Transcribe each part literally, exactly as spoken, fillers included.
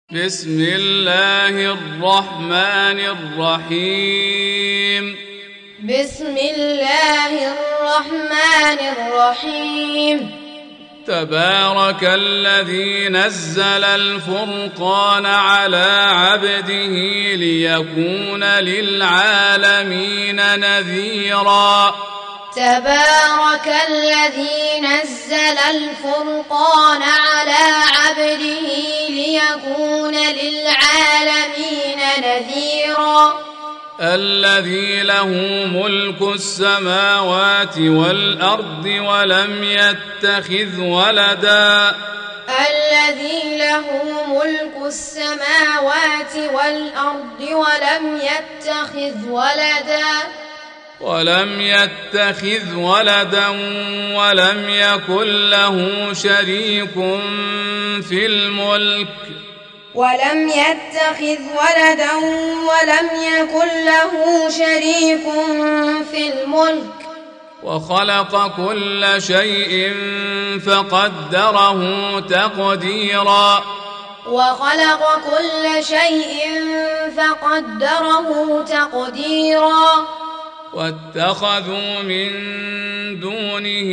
بسم الله الرحمن الرحيم بسم الله الرحمن الرحيم تبارك الذي نزل الفرقان على عبده ليكون للعالمين نذيرا تبارك الذي نزل الفرقان على عبده ليكون للعالمين نذيرا الذي له ملك السماوات والأرض ولم يتخذ ولدا الذي له ملك السماوات والأرض ولم يتخذ ولدا ولم يتخذ ولدا ولم يكن له شريك في الملك ولم يتخذ ولدا ولم يكن له شريك في الملك وخلق كل شيء فقدره تقديرا وخلق كل شيء فقدره تقديرا واتخذوا من دونه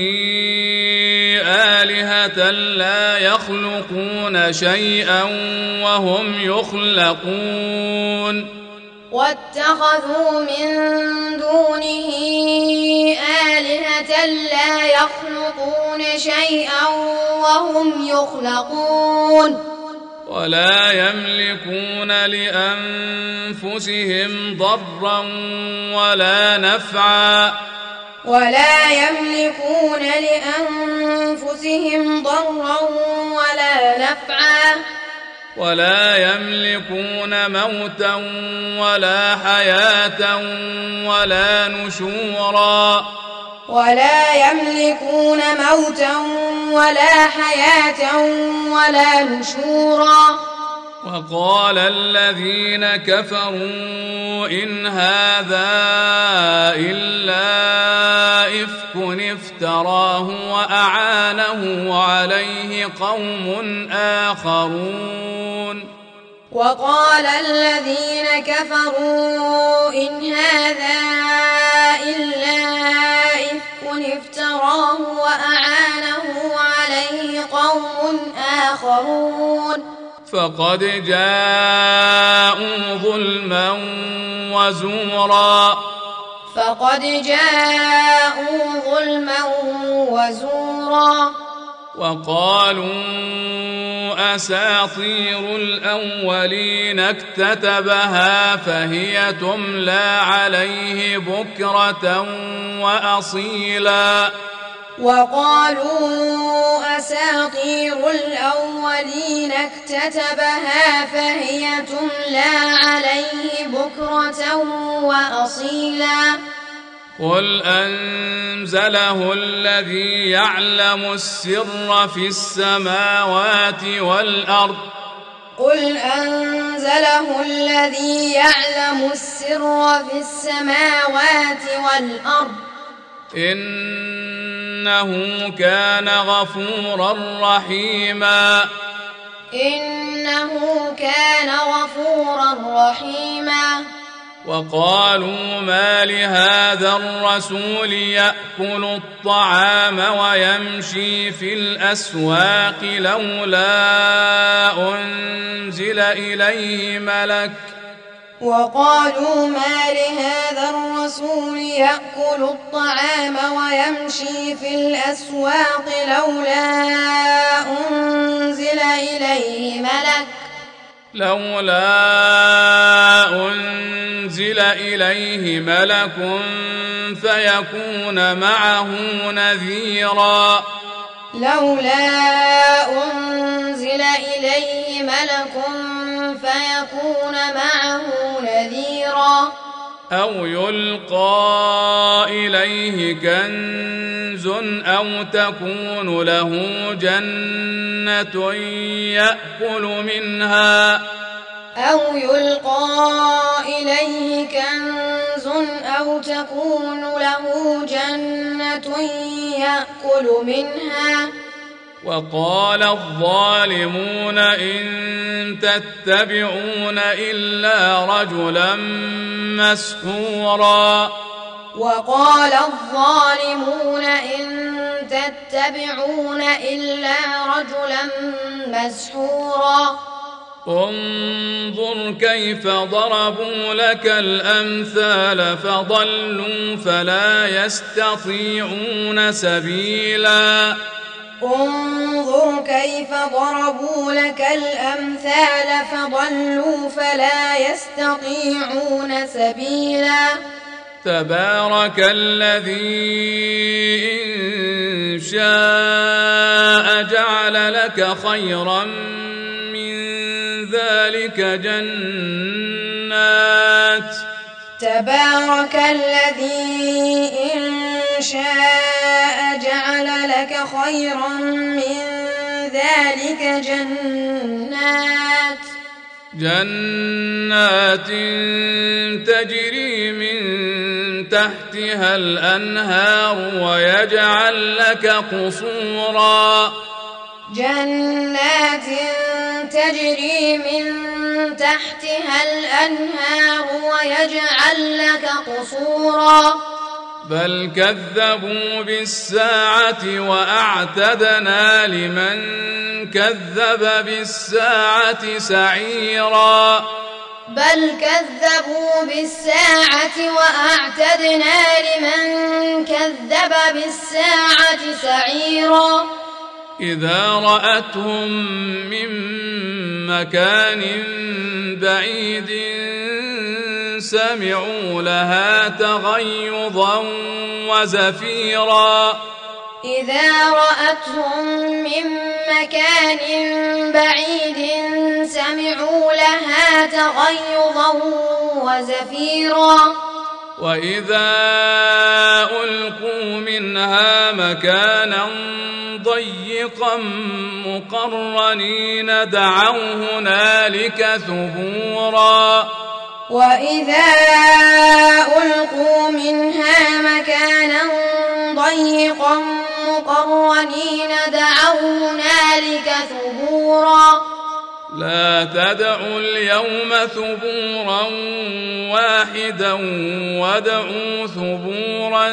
آلهة لا يخلقون شيئا وهم يخلقون واتخذوا من دونه آلهة لا يخلقون شيئا وهم يخلقون ولا يملكون لأنفسهم ضرا ولا نفعا ولا يملكون لأنفسهم ضرا ولا نفعا ولا يملكون موتا ولا حياة ولا نشورا ولا يملكون موتا ولا حياة ولا نشورا وقال الذين كفروا إن هذا إلا إفك افتراه وأعانه عليه قوم آخرون وقال الذين كفروا إن هذا إلا إفك افتراه وأعانه عليه قوم آخرون فقد جاءوا ظلما وزورا فقد جاءوا ظلما وزورا وقالوا أساطير الأولين اكتتبها فهي تملى عليه بكرة وأصيلا وقالوا أساطير الأولين اكتتبها فهي تملى عليه بكرة وأصيلا قل أنزله الذي يعلم السر في السماوات والأرض قل أنزله الذي يعلم السر في السماوات والأرض إنه كان غفورا رحيما إنه كان غفورا رحيما وقالوا ما لهذا الرسول يأكل الطعام ويمشي في الأسواق لولا أنزل إليه ملك وقالوا ما لهذا الرسول يأكل الطعام ويمشي في الأسواق لولا أنزل إليه ملك لولا أنزل إليه ملك فيكون معه نذيرا لولا أنزل إليه ملك فيكون معه نذيرا أو يلقى إليه كنز أو تكون له جنة يأكل منها أو يلقى إليه كنز أو تكون له جنة يأكل منها وقال الظالمون إن تتبعون إلا رجلا مسحورا وقال الظالمون إن تتبعون إلا رجلا مسحورا انظر كيف ضربوا لك الأمثال فضلوا فلا يستطيعون سبيلا انظر كيف ضربوا لك الأمثال فضلوا فلا يستطيعون سبيلا تبارك الذي إن شاء جعل لك خيرا من ذلك جنات تبارك الذي إن شاء جعل لك خيرا من ذلك جنات جنات تجري من تحتها الأنهار ويجعل لك قصورا جنات تجري من تحتها الأنهار ويجعل لك قصورا بل كذبوا بالساعة وأعتدنا لمن كذب بالساعة سعيرا بل كذبوا بالساعة وأعتدنا لمن كذب بالساعة سعيرا إذا رأتهم من مكان بعيد سمعوا لها تغيظا وزفيرا إذا رأتهم من مكان بعيد سمعوا لها تغيظا وزفيرا وإذا ألقوا منها مكانا ضيقا مقرنين دعوا هنالك ثبورا وإذا ألقوا منها مكانا ضيقا مقرنين دعوا هنالك ثبورا لا تدعوا اليوم ثبورا واحدا وادعوا ثبورا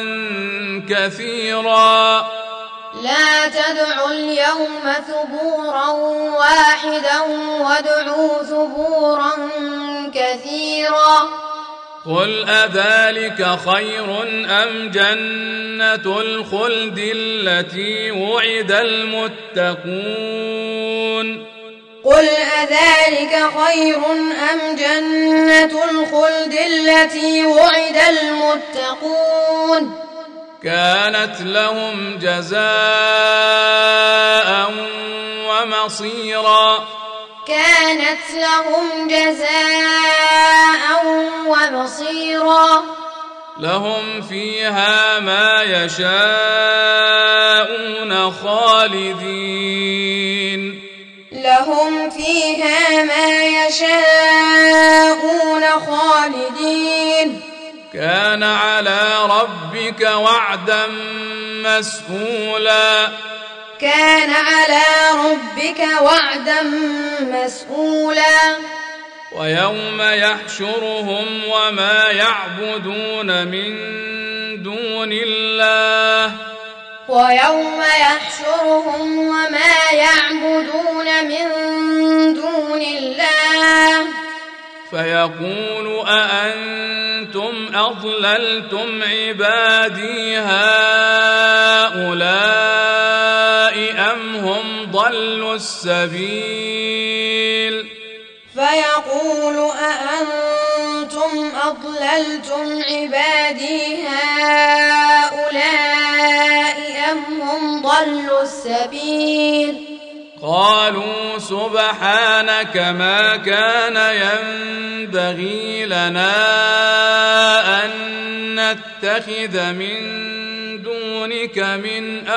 كثيرا لا تدعوا اليوم ثبورا واحدا وادعوا ثبورا كثيرا قل أذلك خير أم جنة الخلد التي وعد المتقون قل أذلك خير أم جنة الخلد التي وعد المتقون كانت لهم جزاء ومصيرا كانت لهم جزاء ومصيرا لهم فيها ما يشاءون خالدين لهم فيها ما يشاءون خالدين كان على ربك وعدا مسئولا كان على ربك وعدا مسئولا ويوم يحشرهم وما يعبدون من دون الله ويوم يحشرهم وما يعبدون من دون الله فيقول أأنتم أضللتم عبادي هؤلاء أم هم ضلوا السبيل فيقول أأنتم أضللتم عبادي هؤلاء أم هم ضلوا السبيل قالوا سبحانك ما كان ينبغي لنا أن نتخذ من دونك من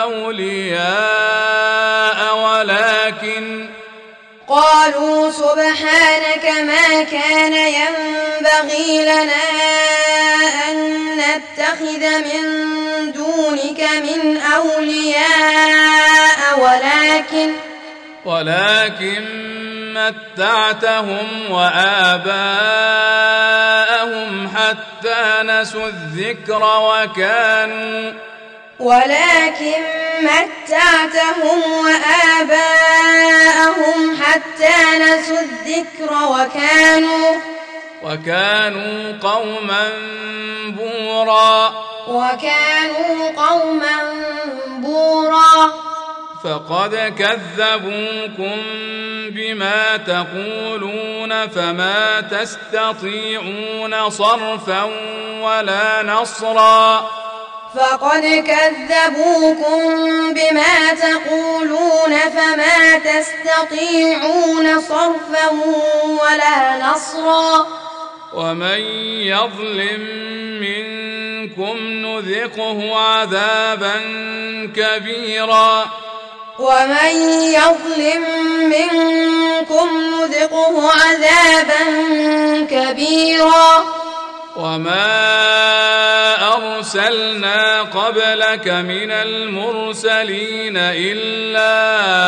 أولياء ولكن قالوا سبحانك ما كان ينبغي لنا أن نتخذ من دونك من أولياء ولكن ولكن متعتهم وآباءهم حتى نسوا الذكر وكانوا ولكن متعتهم وآباءهم حتى نسوا الذكر وكانوا وكانوا قوما بورا وكانوا قوما بورا فقد كذبوكم بما تقولون فما تستطيعون صرفا ولا نصرا فقد كذبوكم بما تقولون فما تستطيعون صرفا ولا نصرا ومن يظلم منكم نذقه عذابا كبيرا ومن يظلم منكم نذقه عذابا كبيرا وما أرسلنا قبلك من المرسلين إلا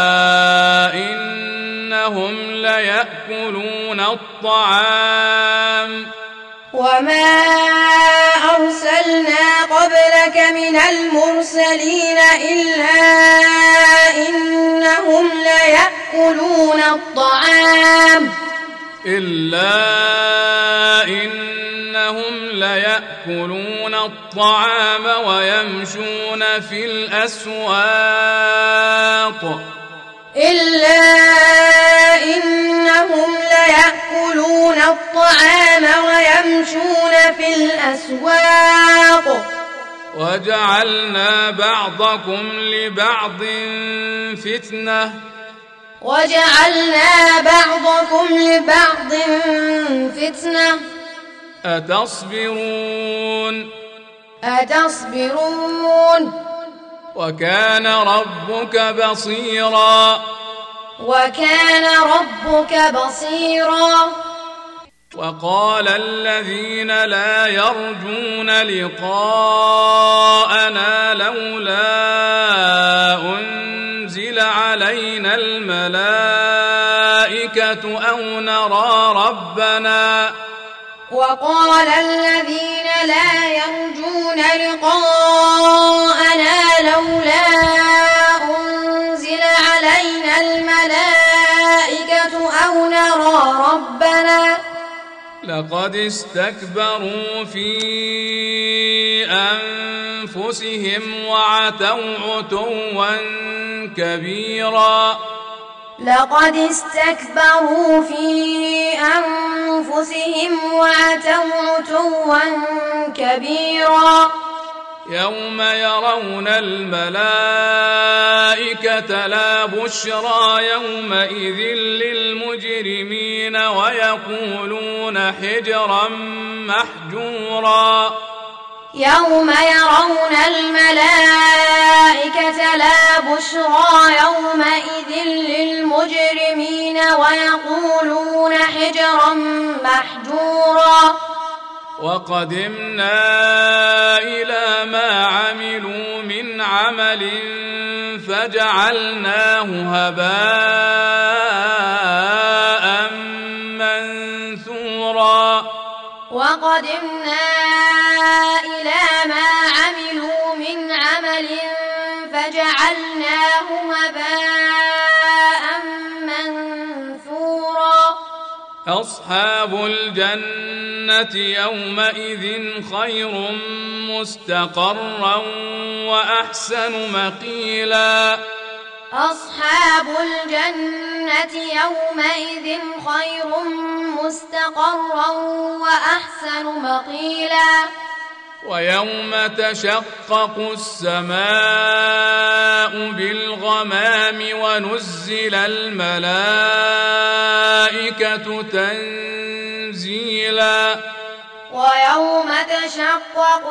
إنهم ليأكلون الطعام وما أرسلنا قبلك من المرسلين إلا إنهم ليأكلون الطعام إلا إنهم ليأكلون الطعام ويمشون في الأسواق إلا إنهم ليأكلون الطعام ويمشون في الأسواق وجعلنا بعضكم لبعض فتنة وجعلنا بعضكم لبعض فتنة أتصبرون أتصبرون وكان ربك بصيرا وكان ربك بصيرا وقال الذين لا يرجون لقاءنا لولا أنزل علينا الملائكة أو نرى ربنا وقال الذين لا يرجون لقاءنا لولا أنزل علينا الملائكة أو نرى ربنا لقد استكبروا في أنفسهم وعتوا عتوا كبيرا لقد استكبروا في أنفسهم وعتوا عتوا كبيرا يوم يرون الملائكة لا بشرى يومئذ للمجرمين ويقولون حجرا محجورا يوم يرون الملائكة لا بشرى يومئذ للمجرمين ويقولون حجرا محجورا وقدمنا إلى ما عملوا من عمل فجعلناه هباء منثورا وقدمنا إلى ما عملوا من عمل فجعلناه هباء منثورا أصحاب الجنة يومئذ خير مستقرا وأحسن مقيلا أصحاب الجنة يومئذ خير مستقرا وأحسن مقيلا ويوم تشقق السماء بالغمام ونزل الملائكة تنزيلا ويوم تشقق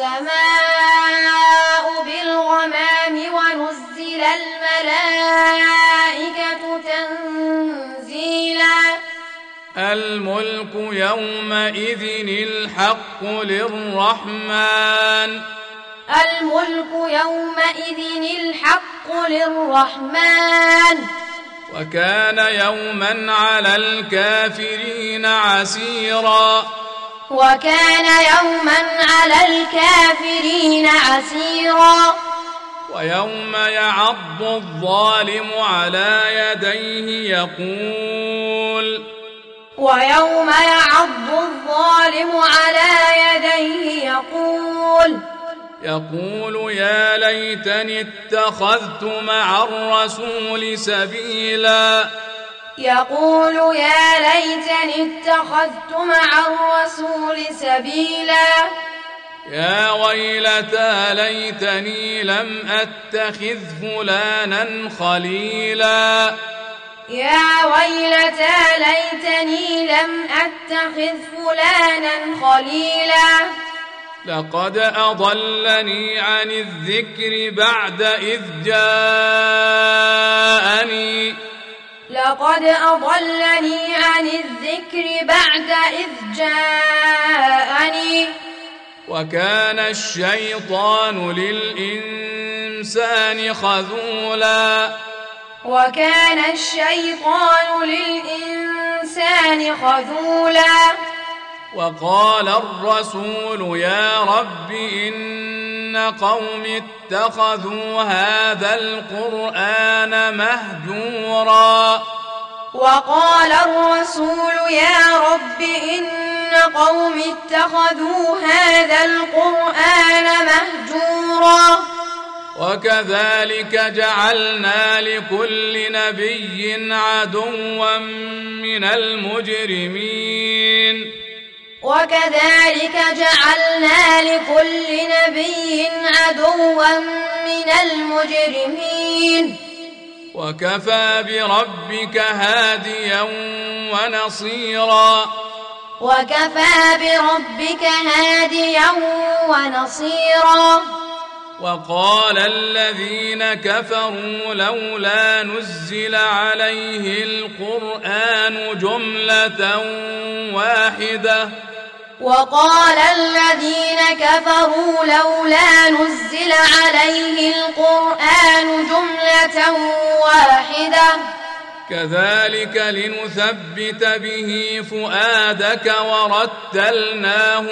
السماء بالغمام ونزل الملائكة تنزيلا الملك يومئذ الحق للرحمن الملك يومئذ الحق للرحمن وكان يوما على الكافرين عسيرا وكان يوما على الكافرين عسيرا ويوم يعض الظالم على يديه يقول ويوم يعض الظالم على يديه يقول يقول يا ليتني اتخذت مع الرسول سبيلا يقول يا ليتني اتخذت مع الرسول سبيلا يا ويلتى ليتني لم أتخذ فلانا خليلا يا ويلتى ليتني لم أتخذ فلانا خليلا لقد أضلني عن الذكر بعد إذ جاءني لقد أضلني عن الذكر بعد إذ جاءني وكان الشيطان للإنسان خذولا وكان الشيطان للإنسان خذولا وقال الرسول يا رب إن قوم اتخذوا هذا القرآن مهجورا وقال الرسول يا رب إن قوم اتخذوا هذا القرآن مهجورا وكذلك جعلنا لكل نبي عدوا من المجرمين وكذلك جعلنا لكل نبي عدوا من المجرمين وكفى بربك هاديا ونصيرا وكفى بربك هاديا ونصيرا وقال الذين كفروا لولا نزل عليه القرآن جملة واحدة وقال الذين كفروا لولا نزل عليه القرآن جملة واحدة كذلك لنثبت به فؤادك ورتلناه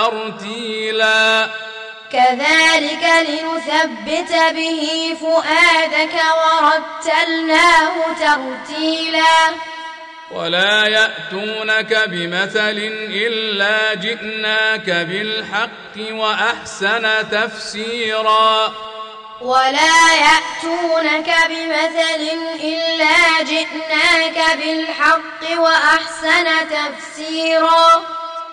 ترتيلا كذلك لنثبت به فؤادك ورتلناه ترتيلا ولا يأتونك بمثل إلا جئناك بالحق وأحسن تفسيرا ولا يأتونك بمثل إلا جئناك بالحق وأحسن تفسيرا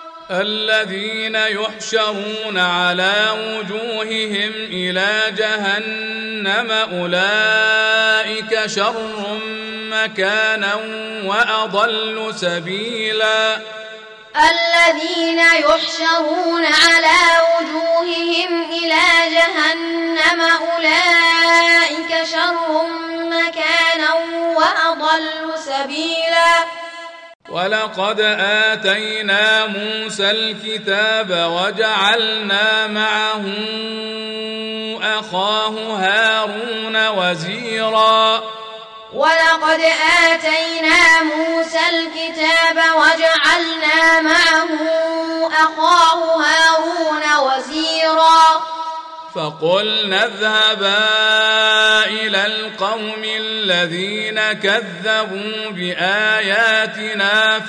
الذين يحشرون على وجوههم إلى جهنم أولئك شر مكانا وأضل سبيلا الذين يحشرون على وجوههم إلى جهنم أولئك شر مكانا وأضل سبيلا ولقد آتينا موسى الكتاب وجعلنا معه أخاه هارون وزيرا ولقد آتينا موسى الكتاب وجعلنا معه أخاه هارون وزيرا فقلنا اذهبا إلى القوم الذين كذبوا بآياتنا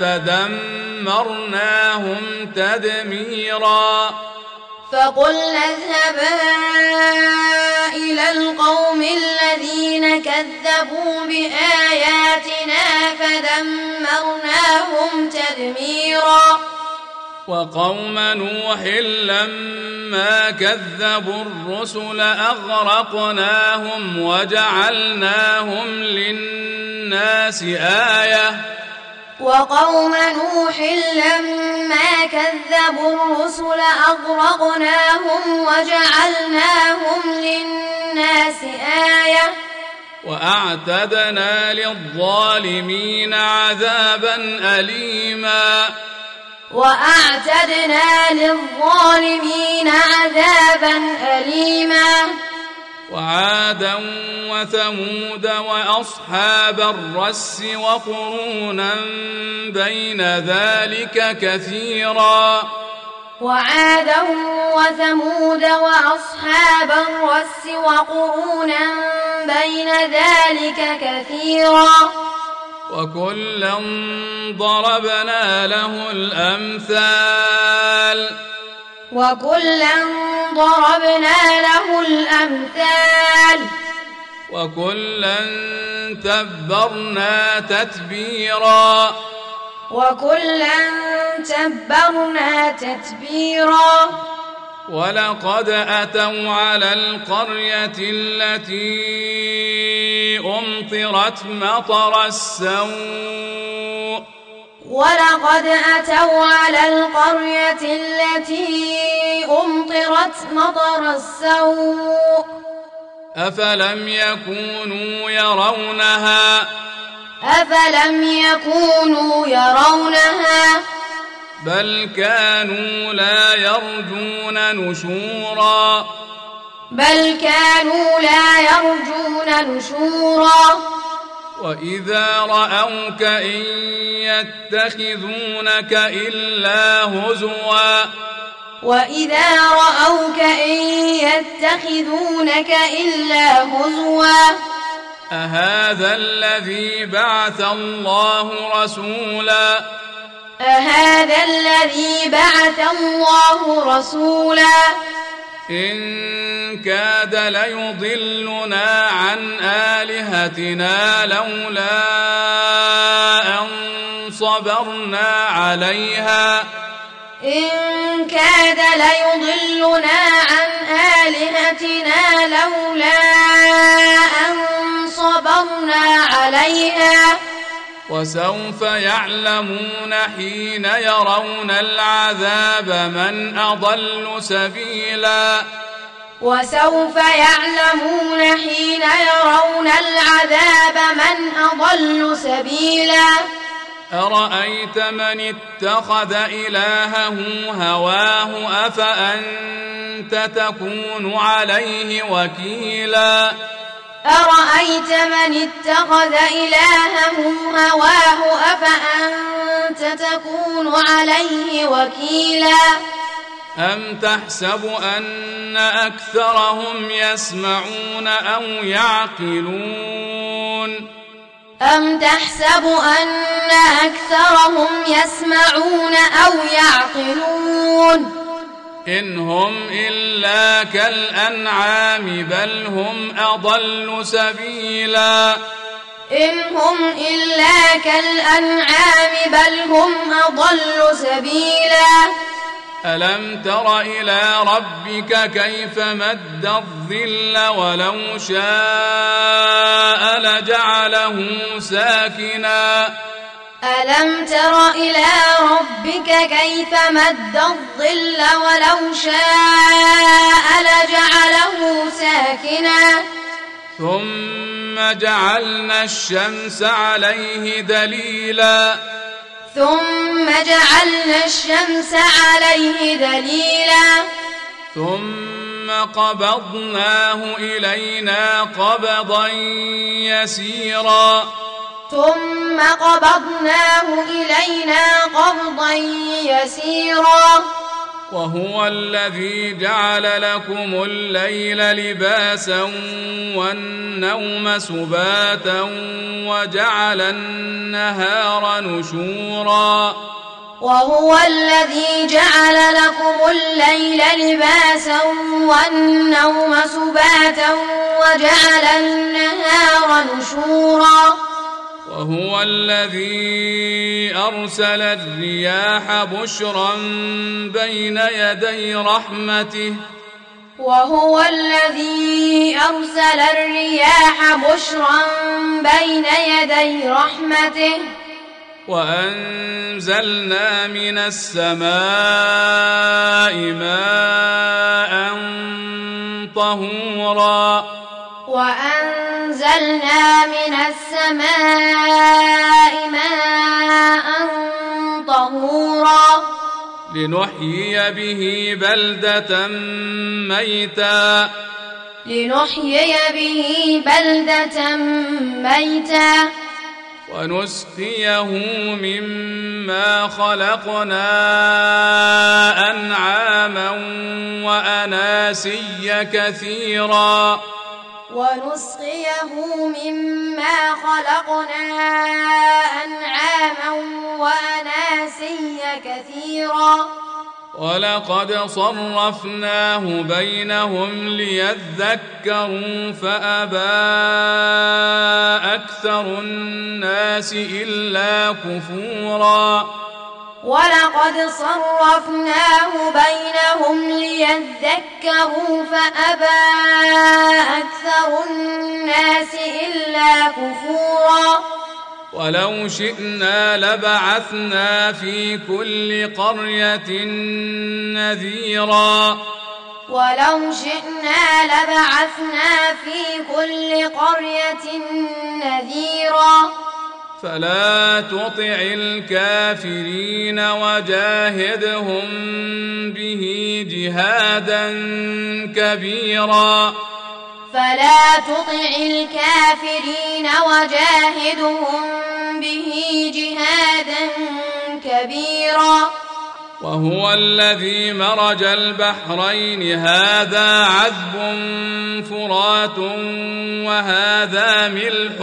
فدمرناهم تدميرا فقلنا اذهبا إلى القوم الذين كذبوا بآياتنا فدمرناهم تدميرا وقوم نوح لما كذبوا الرسل أغرقناهم وجعلناهم للناس آية وقوم نوح لما كذبوا الرسل أغرقناهم وجعلناهم للناس آية وأعتدنا للظالمين عذابا أليما وأعتدنا للظالمين عذابا أليما وعادا وثمود وأصحاب الرس وقرونا بين ذلك كثيرا وعادا وثمود وأصحاب الرس وقرونا بين ذلك كثيرا وكلا ضربنا له الأمثال وكلا ضربنا له الأمثال وكلا تبرنا تتبيرا وكلا تبرنا تتبيرا ولقد أتوا على القرية التي أمطرت مطر السوء ولقد أتوا على القرية التي أمطرت مطر السوء أفلم يكونوا يرونها أفلم يكونوا يرونها بل كانوا لا يرجون نشورا بل كانوا لا يرجون نشورا وإذا رأوك إن يتخذونك إلا هزوا وإذا رأوك إن يتخذونك إلا هزوا أهذا الذي بعث الله رسولا أهذا الذي بعث الله رسولا إن كاد ليضلنا عن آلهتنا لولا أن صبرنا عليها إن كاد ليضلنا عن آلهتنا لولا أن صبرنا عليها وسوف يعلمون حين يرون العذاب من أضل سبيلا وسوف يعلمون حين يرون العذاب من أضل سبيلا أرأيت من اتخذ إلهه هواه أفأنت تكون عليه وكيلا أرأيت من اتخذ إلهه هواه أفأنت تكون عليه وكيلا أم تحسب أن أكثرهم يسمعون أو يعقلون أم تحسب أن أكثرهم يسمعون أو يعقلون إن هم إلا كالأنعام بل هم أضل سبيلا إن هم إلا كالأنعام بل هم أضل سبيلا ألم تر إلى ربك كيف مد الظل ولو شاء لجعله ساكنا ألم تر إلى ربك كيف مد الظل ولو شاء لجعله ساكنا ثم جعلنا الشمس عليه دليلا ثم جعلنا الشمس عليه دليلا ثم قبضناه إلينا قبضا يسيرا ثم قبضناه إلينا قبضا يسيرا وهو الذي جعل لكم الليل لباسا والنوم سباتا وجعل النهار نشورا وهو الذي جعل لكم الليل لباسا والنوم سباتا وجعل النهار نشورا وهو الذي أرسل الرياح بشرا بين يدي رحمته وهو الذي أرسل الرياح بشرا بين يدي رحمته وأنزلنا من السماء ماء طهورا وأنزلنا من السماء ماء طهورا لنحيي به بلدة ميتا لنحيي به بلدة ميتا ونسقيه مما خلقنا أنعاما وأناسيا كثيرا ونسقيه مما خلقنا أنعاما وأناسيا كثيرا ولقد صرفناه بينهم ليذكروا فأبى أكثر الناس إلا كفورا ولقد صرفناه بينهم ليذكروا فأبى أكثر الناس إلا كفورا ولو شئنا لبعثنا في كل قرية نذيرا ولو شئنا لبعثنا في كل قرية نذيرا فلا تطع الكافرين وجاهدهم به جهادا كبيرا فلا تطع الكافرين وجاهدهم به جهادا كبيرا وهو الذي مرج البحرين هذا عذب فرات وهذا ملح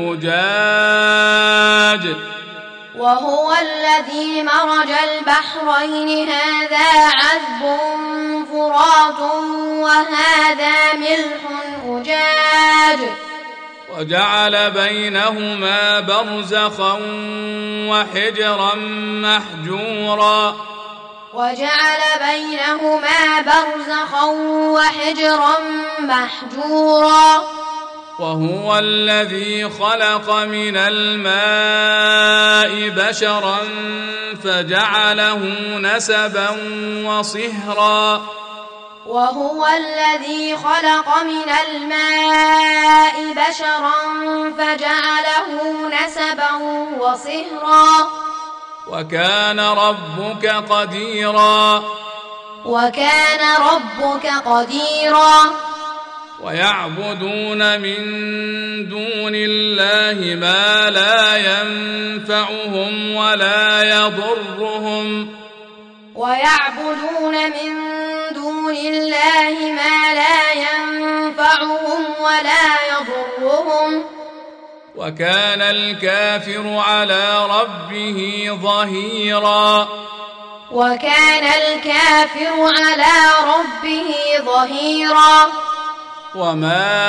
أجاج وهو الذي مرج البحرين هذا عذب فرات وهذا ملح أجاج وجعل بينهما برزخا وحجرا محجورا وجعل بينهما برزخا وحجرا محجورا وهو الذي خلق من الماء بشرا فجعله نسبا وصهرا وهو الذي خلق من الماء بشرا فجعله نسبا وصهرا وكان ربك قديرا وكان ربك قديرا ويعبدون من دون الله ما لا ينفعهم ولا يضرهم ويعبدون من دون الله ما لا ينفعهم ولا يضرهم وكان الكافر على ربه ظهيرا وكان الكافر على ربه ظهيرا وما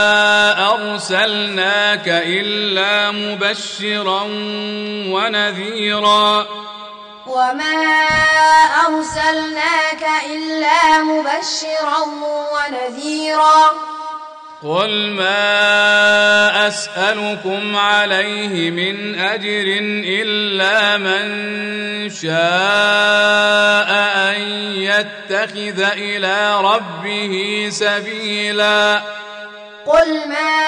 أرسلناك إلا مبشرا ونذيرا وما أرسلناك إلا مبشرا ونذيرا قل ما أسألكم عليه من أجر إلا من شاء أن يتخذ إلى ربه سبيلا قل ما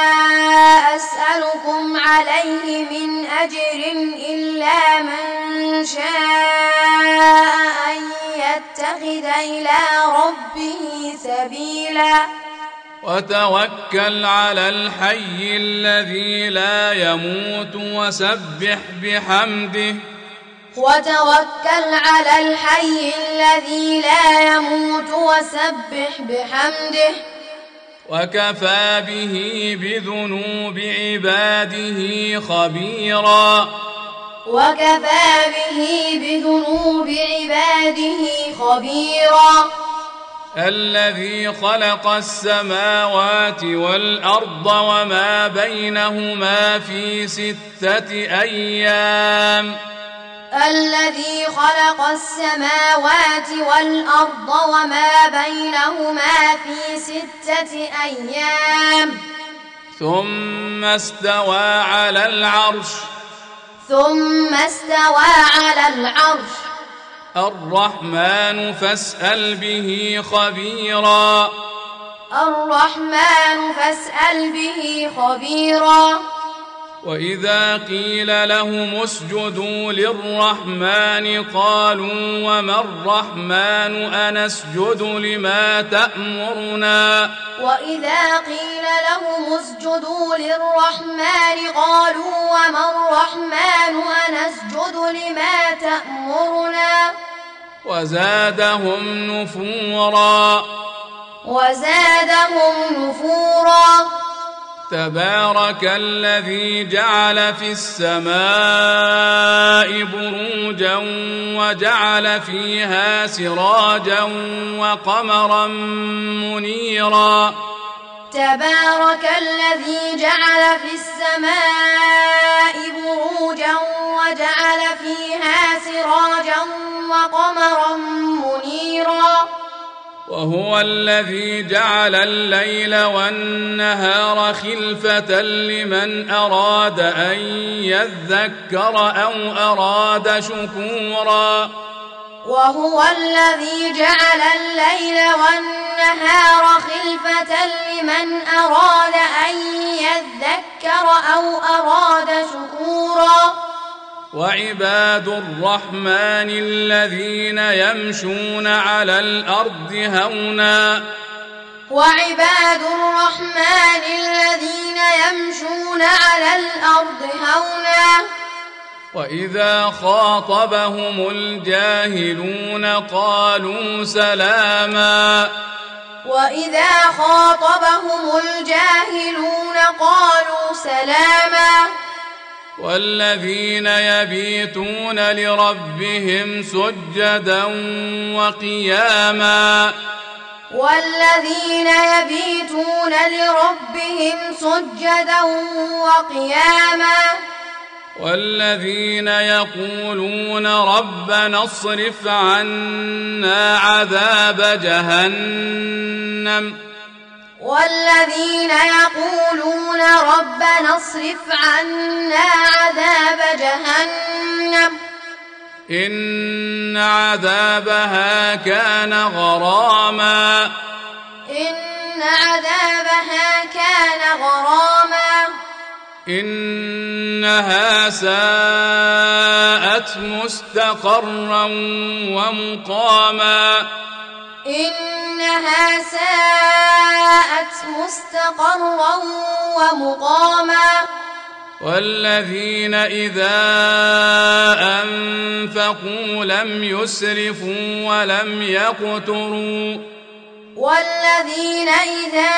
أسألكم عليه من أجر إلا من شاء أن يتخذ إلى ربه سبيلا وتوكل على الحي الذي لا يموت وسبح بحمده وتوكل على الحي الذي لا يموت وسبح بحمده وكفى به بذنوب عباده خبيرا وكفى به بذنوب عباده خبيرا الذي خلق السماوات والأرض وما بينهما في ستة أيام الذي خلق السماوات والأرض وما بينهما في ستة أيام ثم استوى على العرش ثم استوى على العرش الرحمن فاسأل به خبيرا الرحمن فاسأل به خبيرا. وإذا قيل لهم اسجدوا للرحمن قالوا وما الرحمن أنسجد لما تأمرنا. وإذا قيل لهم اسجدوا للرحمن قالوا وما الرحمن أنسجد لما تأمرنا. وزادهم نفورا وزادهم نفورا. تبارك الذي جعل في السماء بروجا وجعل فيها سراجا وقمرا منيرا. تبارك الذي جعل في السماء بروجا وجعل فيها سراجا وقمرا منيرا. وهو الذي جعل الليل والنهار خلفة لمن أراد أن يذكر أو أراد شكورا. وهو الذي جعل الليل والنهار خلفة لمن أراد أن يذكر أو أراد شكورا. وعباد الرحمن الذين يمشون على الأرض هونا. وعباد الرحمن الذين يمشون على الأرض هونا. وإذا خاطبهم الجاهلون قالوا سلاما. وإذا خاطبهم الجاهلون قالوا سلاما. والذين يبيتون لربهم سجدا وقياما. والذين يبيتون لربهم سجدا وقياما. والذين يقولون ربنا اصرف عنا عذاب جهنم. والذين يقولون ربنا اصرف عنا عذاب جهنم. إن عذابها كان غراما. إن عذابها كان غراما. إنها ساءت مستقرا ومقاما. إنها ساءت مستقرا ومقاما. والذين إذا أنفقوا لم يسرفوا ولم يقتروا. والذين إذا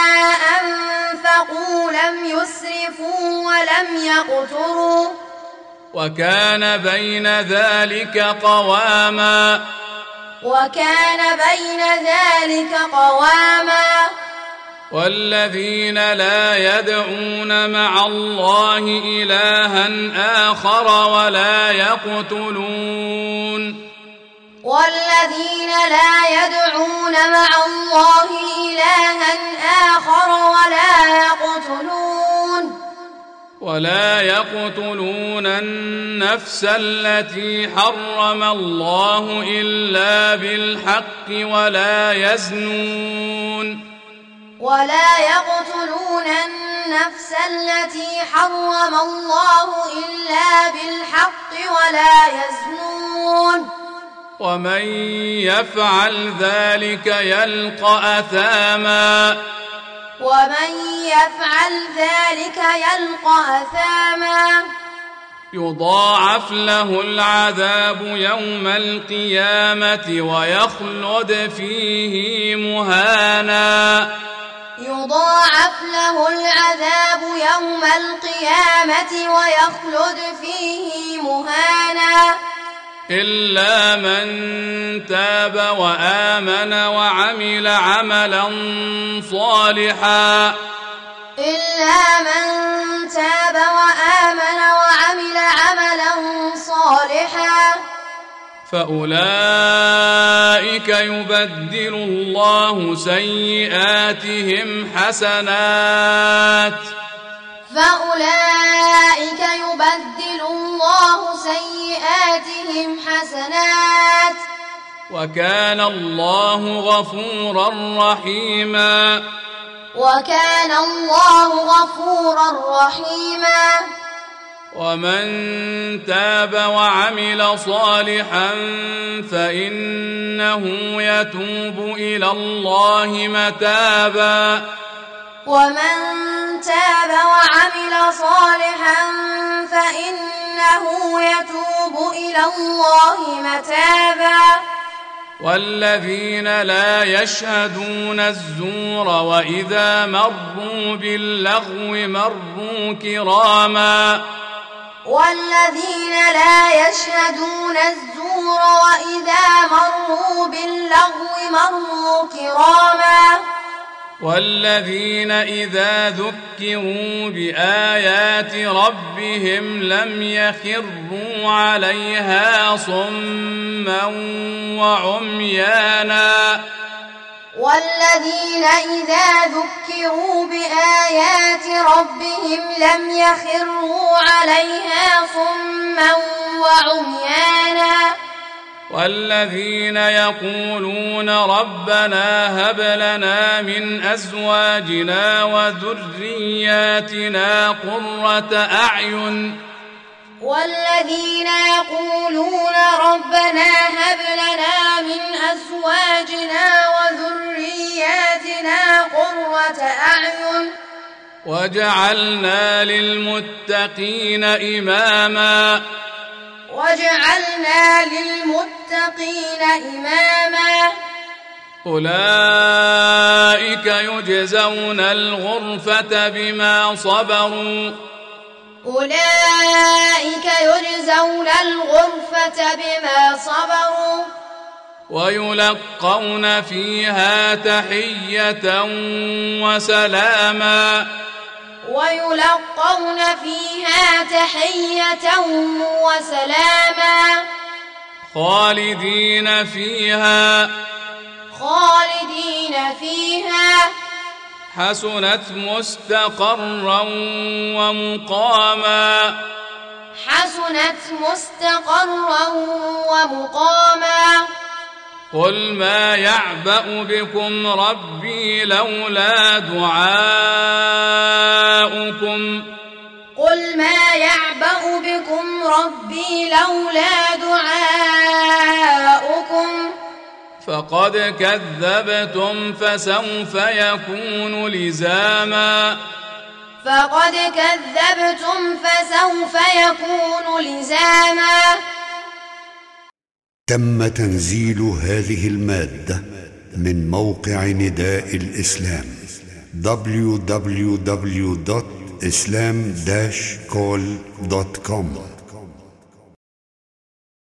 أنفقوا لم يسرفوا ولم يقتروا. وكان بين ذلك قواما. وكان بين ذلك قواما. والذين لا يدعون مع الله إلها آخر ولا يقتلون. والذين لا يدعون مع الله إلها آخر ولا يقتلون. ولا يقتلون النفس التي حرم الله إلا بالحق ولا يزنون. ولا يقتلون النفس التي حرم الله إلا بالحق ولا يزنون. ومن يفعل ذلك يلقى أثاما. ومن يفعل ذلك يلقى أثاما. يضاعف له العذاب يوم القيامة ويخلد فيه مهانا. يضاعف له العذاب يوم القيامة ويخلد فيه مهانا. إلا من تاب وآمن وعمل عملا صالحا. إلا من تاب وآمن وعمل عملا صالحا. فأولئك يبدل الله سيئاتهم حسنات. فأولئك يبدل الله سيئاتهم حسنات. وكان الله غفورا رحيما وكان الله غفورا رحيما ومن تاب وعمل صالحا فإنه يتوب إلى الله متابا ومن تاب وعمل صالحا فإنه يتوب إلى الله متابا والذين لا يشهدون الزور وإذا مروا باللغو مروا كراما والذين لا يشهدون الزور وإذا مروا باللغو مروا كراما والذين إذا ذكروا بآيات ربهم لم يخروا عليها صما وعميانا والذين إذا ذكروا بآيات ربهم لم يخروا عليها صما وعميانا والذين يقولون ربنا هب لنا من أزواجنا وذرياتنا قرة أعين والذين يقولون ربنا هب لنا من أزواجنا وذرياتنا قرة أعين وجعلنا للمتقين إماما وجعلنا للمتقين إماما أولئك يجزون الغرفة بما صبروا أولئك يجزون الغرفة بما صبروا ويلقون فيها تحية وسلاما ويلقون فيها تحية وسلاما خالدين فيها خالدين فيها حسنت مستقرا ومقاما حسنت مستقرا ومقاما قل ما يعبأ بكم ربي لولا دعاؤكم قل ما يعبأ بكم ربي لولا دعاؤكم فقد كذبتم فسوف يكون لزاما فقد كذبتم فسوف يكون لزاما. تم تنزيل هذه المادة من موقع نداء الإسلام دبليو دبليو دبليو دوت إسلام داش كول دوت كوم.